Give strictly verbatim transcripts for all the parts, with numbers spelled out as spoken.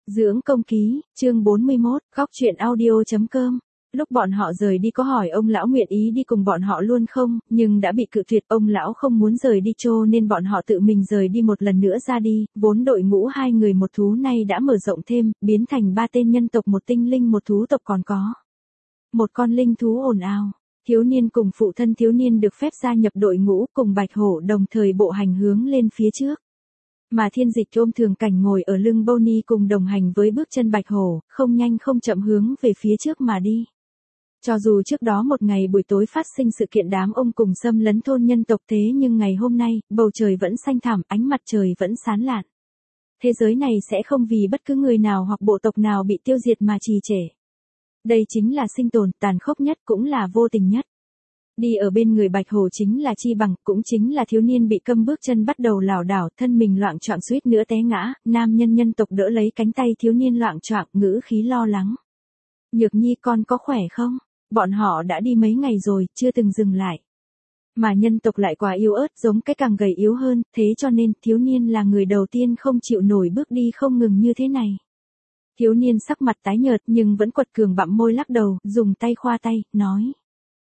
Dưỡng công ký, chương bốn mươi mốt, góc truyện audio.com. Lúc bọn họ rời đi có hỏi ông lão nguyện ý đi cùng bọn họ luôn không, nhưng đã bị cự tuyệt, ông lão không muốn rời đi cho nên bọn họ tự mình rời đi một lần nữa ra đi, vốn đội ngũ hai người một thú nay đã mở rộng thêm, biến thành ba tên nhân tộc một tinh linh một thú tộc còn có. Một con linh thú ồn ào, thiếu niên cùng phụ thân thiếu niên được phép gia nhập đội ngũ cùng Bạch Hổ đồng thời bộ hành hướng lên phía trước. Mà Thiên Dịch ôm Thường Cảnh ngồi ở lưng Bonnie cùng đồng hành với bước chân Bạch Hổ, không nhanh không chậm hướng về phía trước mà đi. Cho dù trước đó một ngày buổi tối phát sinh sự kiện đám ông cùng xâm lấn thôn nhân tộc thế nhưng ngày hôm nay, bầu trời vẫn xanh thẳm, ánh mặt trời vẫn sáng lạn. Thế giới này sẽ không vì bất cứ người nào hoặc bộ tộc nào bị tiêu diệt mà trì trệ. Đây chính là sinh tồn, tàn khốc nhất cũng là vô tình nhất. Đi ở bên người Bạch Hổ chính là Chi Bằng, cũng chính là thiếu niên bị câm bước chân bắt đầu lảo đảo, thân mình loạng choạng suýt nữa té ngã, nam nhân nhân tộc đỡ lấy cánh tay thiếu niên loạng choạng, ngữ khí lo lắng. Nhược Nhi con có khỏe không? Bọn họ đã đi mấy ngày rồi, chưa từng dừng lại. Mà nhân tộc lại quá yếu ớt, giống cái càng gầy yếu hơn, thế cho nên thiếu niên là người đầu tiên không chịu nổi bước đi không ngừng như thế này. Thiếu niên sắc mặt tái nhợt nhưng vẫn quật cường bặm môi lắc đầu, dùng tay khoa tay, nói.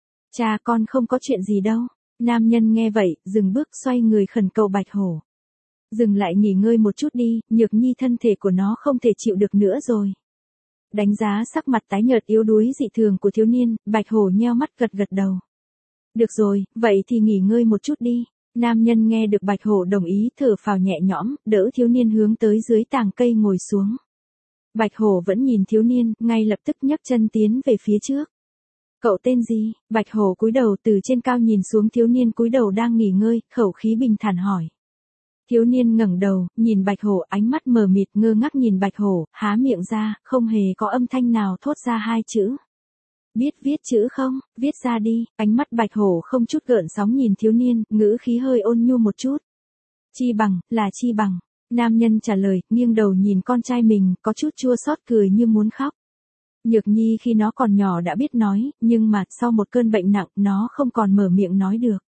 Cha con không có chuyện gì đâu. Nam nhân nghe vậy, dừng bước xoay người khẩn cầu Bạch Hổ. Dừng lại nghỉ ngơi một chút đi, Nhược Nhi thân thể của nó không thể chịu được nữa rồi. Đánh giá sắc mặt tái nhợt yếu đuối dị thường của thiếu niên, Bạch Hổ nheo mắt gật gật đầu. Được rồi, vậy thì nghỉ ngơi một chút đi. Nam nhân nghe được Bạch Hổ đồng ý thở phào nhẹ nhõm, đỡ thiếu niên hướng tới dưới tàng cây ngồi xuống. Bạch Hổ vẫn nhìn thiếu niên, ngay lập tức nhấc chân tiến về phía trước. Cậu tên gì? Bạch Hổ cúi đầu từ trên cao nhìn xuống thiếu niên cúi đầu đang nghỉ ngơi, khẩu khí bình thản hỏi. Thiếu niên ngẩng đầu, nhìn Bạch Hổ, ánh mắt mờ mịt ngơ ngác nhìn Bạch Hổ, há miệng ra, không hề có âm thanh nào thốt ra hai chữ. Biết viết chữ không? Viết ra đi. Ánh mắt Bạch Hổ không chút gợn sóng nhìn thiếu niên, ngữ khí hơi ôn nhu một chút. Chi Bằng, là Chi Bằng. Nam nhân trả lời, nghiêng đầu nhìn con trai mình, có chút chua xót cười như muốn khóc. Nhược Nhi khi nó còn nhỏ đã biết nói, nhưng mà sau một cơn bệnh nặng, nó không còn mở miệng nói được.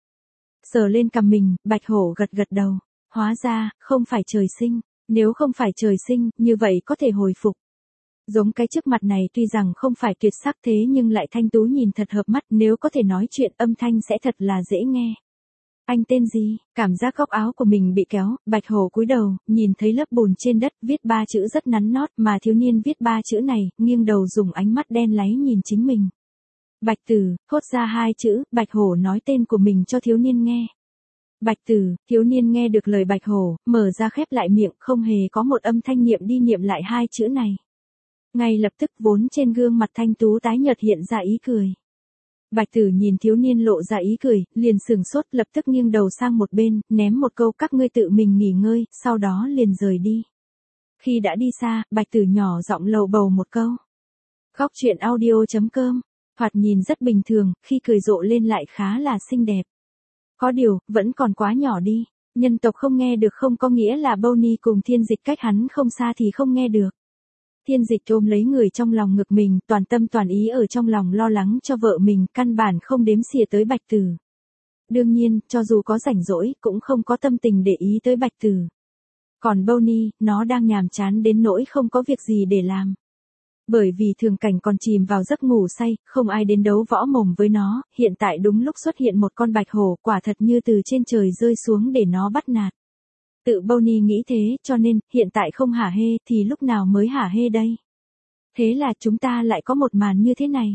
Sờ lên cằm mình, Bạch Hổ gật gật đầu. Hóa ra, không phải trời sinh. Nếu không phải trời sinh, như vậy có thể hồi phục. Giống cái trước mặt này tuy rằng không phải tuyệt sắc thế nhưng lại thanh tú nhìn thật hợp mắt, nếu có thể nói chuyện âm thanh sẽ thật là dễ nghe. Anh tên gì? Cảm giác góc áo của mình bị kéo, Bạch Hổ cúi đầu, nhìn thấy lớp bùn trên đất, viết ba chữ rất nắn nót, mà thiếu niên viết ba chữ này, nghiêng đầu dùng ánh mắt đen láy nhìn chính mình. Bạch Tử, thốt ra hai chữ, Bạch Hổ nói tên của mình cho thiếu niên nghe. Bạch Tử, thiếu niên nghe được lời Bạch Hổ, mở ra khép lại miệng, không hề có một âm thanh niệm đi niệm lại hai chữ này. Ngay lập tức vốn trên gương mặt thanh tú tái nhợt hiện ra ý cười. Bạch Tử nhìn thiếu niên lộ ra ý cười, liền sừng sốt lập tức nghiêng đầu sang một bên, ném một câu các ngươi tự mình nghỉ ngơi, sau đó liền rời đi. Khi đã đi xa, Bạch Tử nhỏ giọng lầu bầu một câu. Góc truyện audio.com, thoạt nhìn rất bình thường, khi cười rộ lên lại khá là xinh đẹp. Có điều, vẫn còn quá nhỏ đi, nhân tộc không nghe được không có nghĩa là Bonnie cùng Thiên Dịch cách hắn không xa thì không nghe được. Thiên Dịch ôm lấy người trong lòng ngực mình, toàn tâm toàn ý ở trong lòng lo lắng cho vợ mình, căn bản không đếm xỉa tới Bạch Tử. Đương nhiên, cho dù có rảnh rỗi, cũng không có tâm tình để ý tới Bạch Tử. Còn Bonnie, nó đang nhàm chán đến nỗi không có việc gì để làm. Bởi vì Thường Cảnh còn chìm vào giấc ngủ say, không ai đến đấu võ mồm với nó, hiện tại đúng lúc xuất hiện một con Bạch Hổ, quả thật như từ trên trời rơi xuống để nó bắt nạt. Tự Bonnie nghĩ thế, cho nên, hiện tại không hả hê, thì lúc nào mới hả hê đây? Thế là chúng ta lại có một màn như thế này.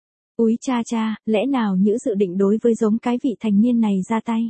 Úi cha cha, lẽ nào Nhữ dự định đối với giống cái vị thành niên này ra tay?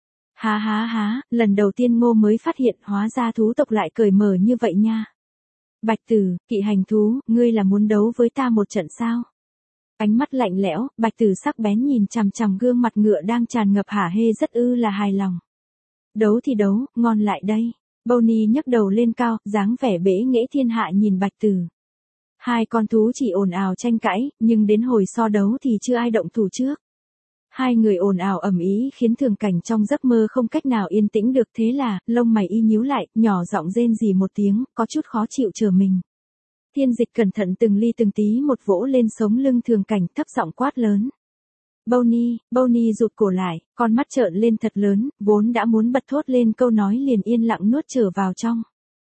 Há há há, lần đầu tiên Ngô mới phát hiện hóa ra thú tộc lại cởi mở như vậy nha. Bạch Tử, kỵ hành thú, ngươi là muốn đấu với ta một trận sao? Ánh mắt lạnh lẽo, Bạch Tử sắc bén nhìn chằm chằm gương mặt ngựa đang tràn ngập hả hê rất ư là hài lòng. Đấu thì đấu, ngon lại đây. Bonnie nhấc đầu lên cao, dáng vẻ bẽ nghễ thiên hạ nhìn Bạch Tử. Hai con thú chỉ ồn ào tranh cãi, nhưng đến hồi so đấu thì chưa ai động thủ trước. Hai người ồn ào ầm ĩ khiến Thường Cảnh trong giấc mơ không cách nào yên tĩnh được, thế là, lông mày y nhíu lại, nhỏ giọng rên rỉ một tiếng, có chút khó chịu chờ mình. Thiên Dịch cẩn thận từng ly từng tí một vỗ lên sống lưng Thường Cảnh, thấp giọng quát lớn. Bonnie, Bonnie rụt cổ lại, con mắt trợn lên thật lớn, vốn đã muốn bật thốt lên câu nói liền yên lặng nuốt trở vào trong.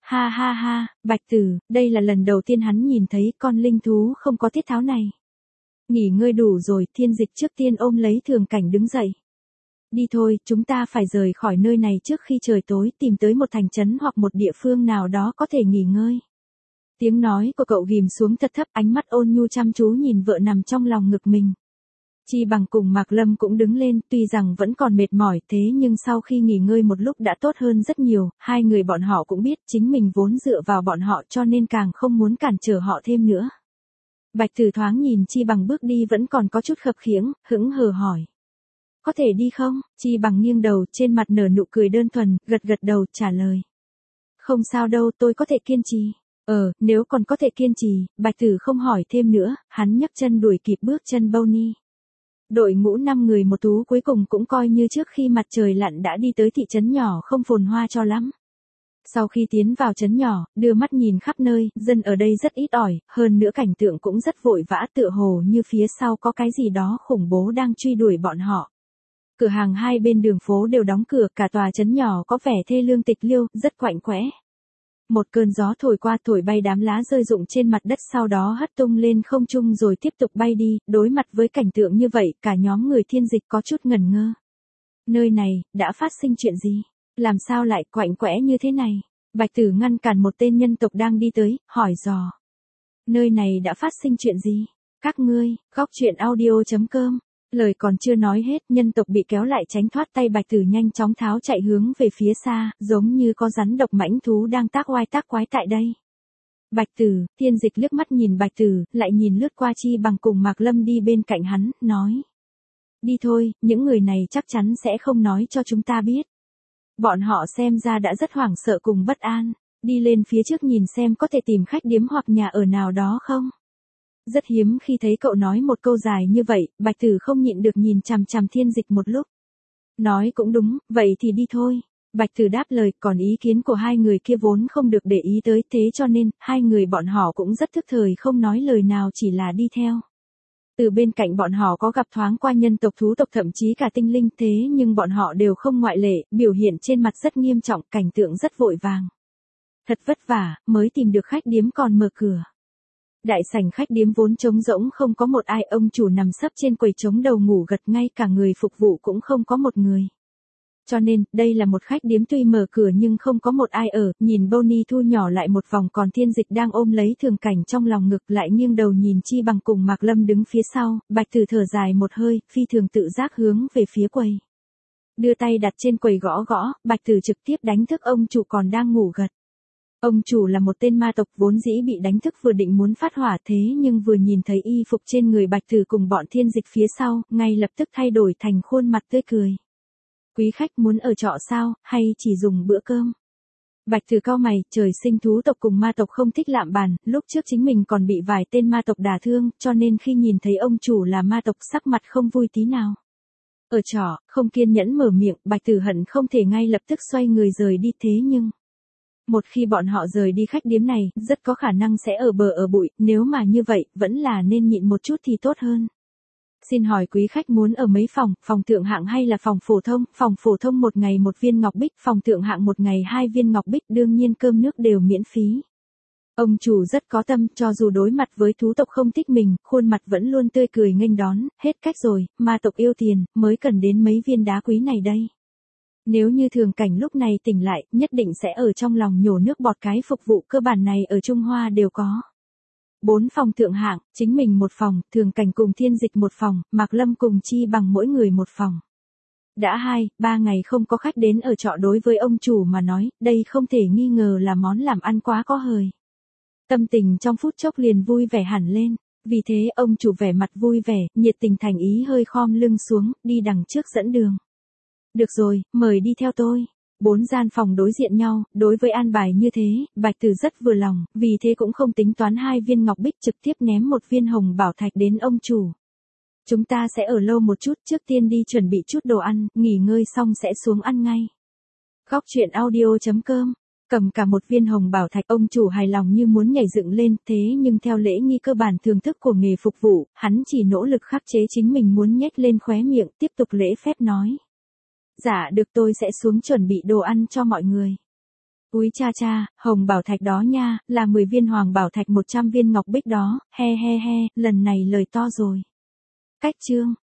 Ha ha ha, Bạch Tử, đây là lần đầu tiên hắn nhìn thấy con linh thú không có tiết tháo này. Nghỉ ngơi đủ rồi, Thiên Dịch trước tiên ôm lấy Thường Cảnh đứng dậy. Đi thôi, chúng ta phải rời khỏi nơi này trước khi trời tối, tìm tới một thành trấn hoặc một địa phương nào đó có thể nghỉ ngơi. Tiếng nói của cậu ghim xuống thật thấp, ánh mắt ôn nhu chăm chú nhìn vợ nằm trong lòng ngực mình. Chi Bằng cùng Mạc Lâm cũng đứng lên, tuy rằng vẫn còn mệt mỏi thế nhưng sau khi nghỉ ngơi một lúc đã tốt hơn rất nhiều, hai người bọn họ cũng biết chính mình vốn dựa vào bọn họ cho nên càng không muốn cản trở họ thêm nữa. Bạch Tử thoáng nhìn Chi Bằng bước đi vẫn còn có chút khập khiễng, hững hờ hỏi. Có thể đi không? Chi Bằng nghiêng đầu, trên mặt nở nụ cười đơn thuần, gật gật đầu, trả lời. Không sao đâu, tôi có thể kiên trì. Ờ, nếu còn có thể kiên trì, Bạch Tử không hỏi thêm nữa, hắn nhấc chân đuổi kịp bước chân Bonnie. Đội ngũ năm người một thú cuối cùng cũng coi như trước khi mặt trời lặn đã đi tới thị trấn nhỏ không phồn hoa cho lắm. Sau khi tiến vào trấn nhỏ, đưa mắt nhìn khắp nơi, dân ở đây rất ít ỏi, hơn nữa cảnh tượng cũng rất vội vã tựa hồ như phía sau có cái gì đó khủng bố đang truy đuổi bọn họ. Cửa hàng hai bên đường phố đều đóng cửa, cả tòa trấn nhỏ có vẻ thê lương tịch liêu, rất quạnh quẽ. Một cơn gió thổi qua thổi bay đám lá rơi rụng trên mặt đất sau đó hất tung lên không trung rồi tiếp tục bay đi, đối mặt với cảnh tượng như vậy, cả nhóm người Thiên Dịch có chút ngẩn ngơ. Nơi này, đã phát sinh chuyện gì? Làm sao lại quạnh quẽ như thế này? Bạch Tử ngăn cản một tên nhân tộc đang đi tới, hỏi dò. Nơi này đã phát sinh chuyện gì? Các ngươi, góc truyện audio chấm com. Lời còn chưa nói hết, nhân tộc bị kéo lại tránh thoát tay Bạch Tử nhanh chóng tháo chạy hướng về phía xa, giống như có rắn độc mãnh thú đang tác oai tác quái tại đây. Bạch Tử, Thiên Dịch liếc mắt nhìn Bạch Tử, lại nhìn lướt qua Chi Bằng cùng Mạc Lâm đi bên cạnh hắn, nói. Đi thôi, những người này chắc chắn sẽ không nói cho chúng ta biết. Bọn họ xem ra đã rất hoảng sợ cùng bất an, đi lên phía trước nhìn xem có thể tìm khách điếm hoặc nhà ở nào đó không. Rất hiếm khi thấy cậu nói một câu dài như vậy, Bạch Tử không nhịn được nhìn chằm chằm Thiên Dịch một lúc. Nói cũng đúng, vậy thì đi thôi. Bạch Tử đáp lời, còn ý kiến của hai người kia vốn không được để ý tới thế cho nên, hai người bọn họ cũng rất thức thời không nói lời nào chỉ là đi theo. Từ bên cạnh bọn họ có gặp thoáng qua nhân tộc thú tộc thậm chí cả tinh linh thế nhưng bọn họ đều không ngoại lệ, biểu hiện trên mặt rất nghiêm trọng, cảnh tượng rất vội vàng. Thật vất vả, mới tìm được khách điếm còn mở cửa. Đại sảnh khách điếm vốn trống rỗng không có một ai, ông chủ nằm sấp trên quầy trống đầu ngủ gật, ngay cả người phục vụ cũng không có một người. Cho nên, đây là một khách điếm tuy mở cửa nhưng không có một ai ở, nhìn Bonnie thu nhỏ lại một vòng còn Thiên Dịch đang ôm lấy Thường Cảnh trong lòng ngực lại nghiêng đầu nhìn Chi Bằng cùng Mạc Lâm đứng phía sau, Bạch Tử thở dài một hơi, phi thường tự giác hướng về phía quầy. Đưa tay đặt trên quầy gõ gõ, Bạch Tử trực tiếp đánh thức ông chủ còn đang ngủ gật. Ông chủ là một tên ma tộc vốn dĩ bị đánh thức vừa định muốn phát hỏa thế nhưng vừa nhìn thấy y phục trên người Bạch Tử cùng bọn Thiên Dịch phía sau, ngay lập tức thay đổi thành khuôn mặt tươi cười. Quý khách muốn ở trọ sao, hay chỉ dùng bữa cơm? Bạch Tử cau mày, trời sinh thú tộc cùng ma tộc không thích lạm bàn, lúc trước chính mình còn bị vài tên ma tộc đả thương, cho nên khi nhìn thấy ông chủ là ma tộc sắc mặt không vui tí nào. Ở trọ, không kiên nhẫn mở miệng, Bạch Tử hận không thể ngay lập tức xoay người rời đi thế nhưng... Một khi bọn họ rời đi khách điếm này, rất có khả năng sẽ ở bờ ở bụi, nếu mà như vậy, vẫn là nên nhịn một chút thì tốt hơn. Xin hỏi quý khách muốn ở mấy phòng, phòng thượng hạng hay là phòng phổ thông, phòng phổ thông một ngày một viên ngọc bích, phòng thượng hạng một ngày hai viên ngọc bích, đương nhiên cơm nước đều miễn phí. Ông chủ rất có tâm, cho dù đối mặt với thú tộc không thích mình, khuôn mặt vẫn luôn tươi cười nghênh đón, hết cách rồi, ma tộc yêu tiền, mới cần đến mấy viên đá quý này đây. Nếu như Thường Cảnh lúc này tỉnh lại, nhất định sẽ ở trong lòng nhổ nước bọt, cái phục vụ cơ bản này ở Trung Hoa đều có. Bốn phòng thượng hạng, chính mình một phòng, Thường Cảnh cùng Thiên Dịch một phòng, Mạc Lâm cùng Chi Bằng mỗi người một phòng. Đã hai, ba ngày không có khách đến ở trọ đối với ông chủ mà nói, đây không thể nghi ngờ là món làm ăn quá có hời. Tâm tình trong phút chốc liền vui vẻ hẳn lên, vì thế ông chủ vẻ mặt vui vẻ, nhiệt tình thành ý hơi khom lưng xuống, đi đằng trước dẫn đường. Được rồi, mời đi theo tôi. Bốn gian phòng đối diện nhau, đối với an bài như thế, Bạch Tử rất vừa lòng, vì thế cũng không tính toán hai viên ngọc bích trực tiếp ném một viên hồng bảo thạch đến ông chủ. Chúng ta sẽ ở lâu một chút, trước tiên đi chuẩn bị chút đồ ăn, nghỉ ngơi xong sẽ xuống ăn ngay. Góc truyện audio chấm com. Cầm cả một viên hồng bảo thạch, ông chủ hài lòng như muốn nhảy dựng lên, thế nhưng theo lễ nghi cơ bản thưởng thức của nghề phục vụ, hắn chỉ nỗ lực khắc chế chính mình muốn nhếch lên khóe miệng, tiếp tục lễ phép nói. Dạ được, tôi sẽ xuống chuẩn bị đồ ăn cho mọi người. Úi cha cha, hồng bảo thạch đó nha, là mười viên hoàng bảo thạch một trăm viên ngọc bích đó, he he he, lần này lời to rồi. Cách chương